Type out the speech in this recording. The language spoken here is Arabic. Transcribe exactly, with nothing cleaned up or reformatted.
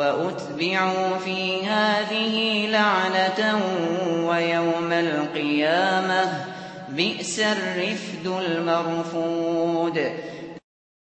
وَأُتْبِعُوا فِي هَٰذِهِ لَعْنَةً وَيَوْمَ الْقِيَامَةِ ۚ بِئْسَ الرِّفْدُ الْمَرْفُودُ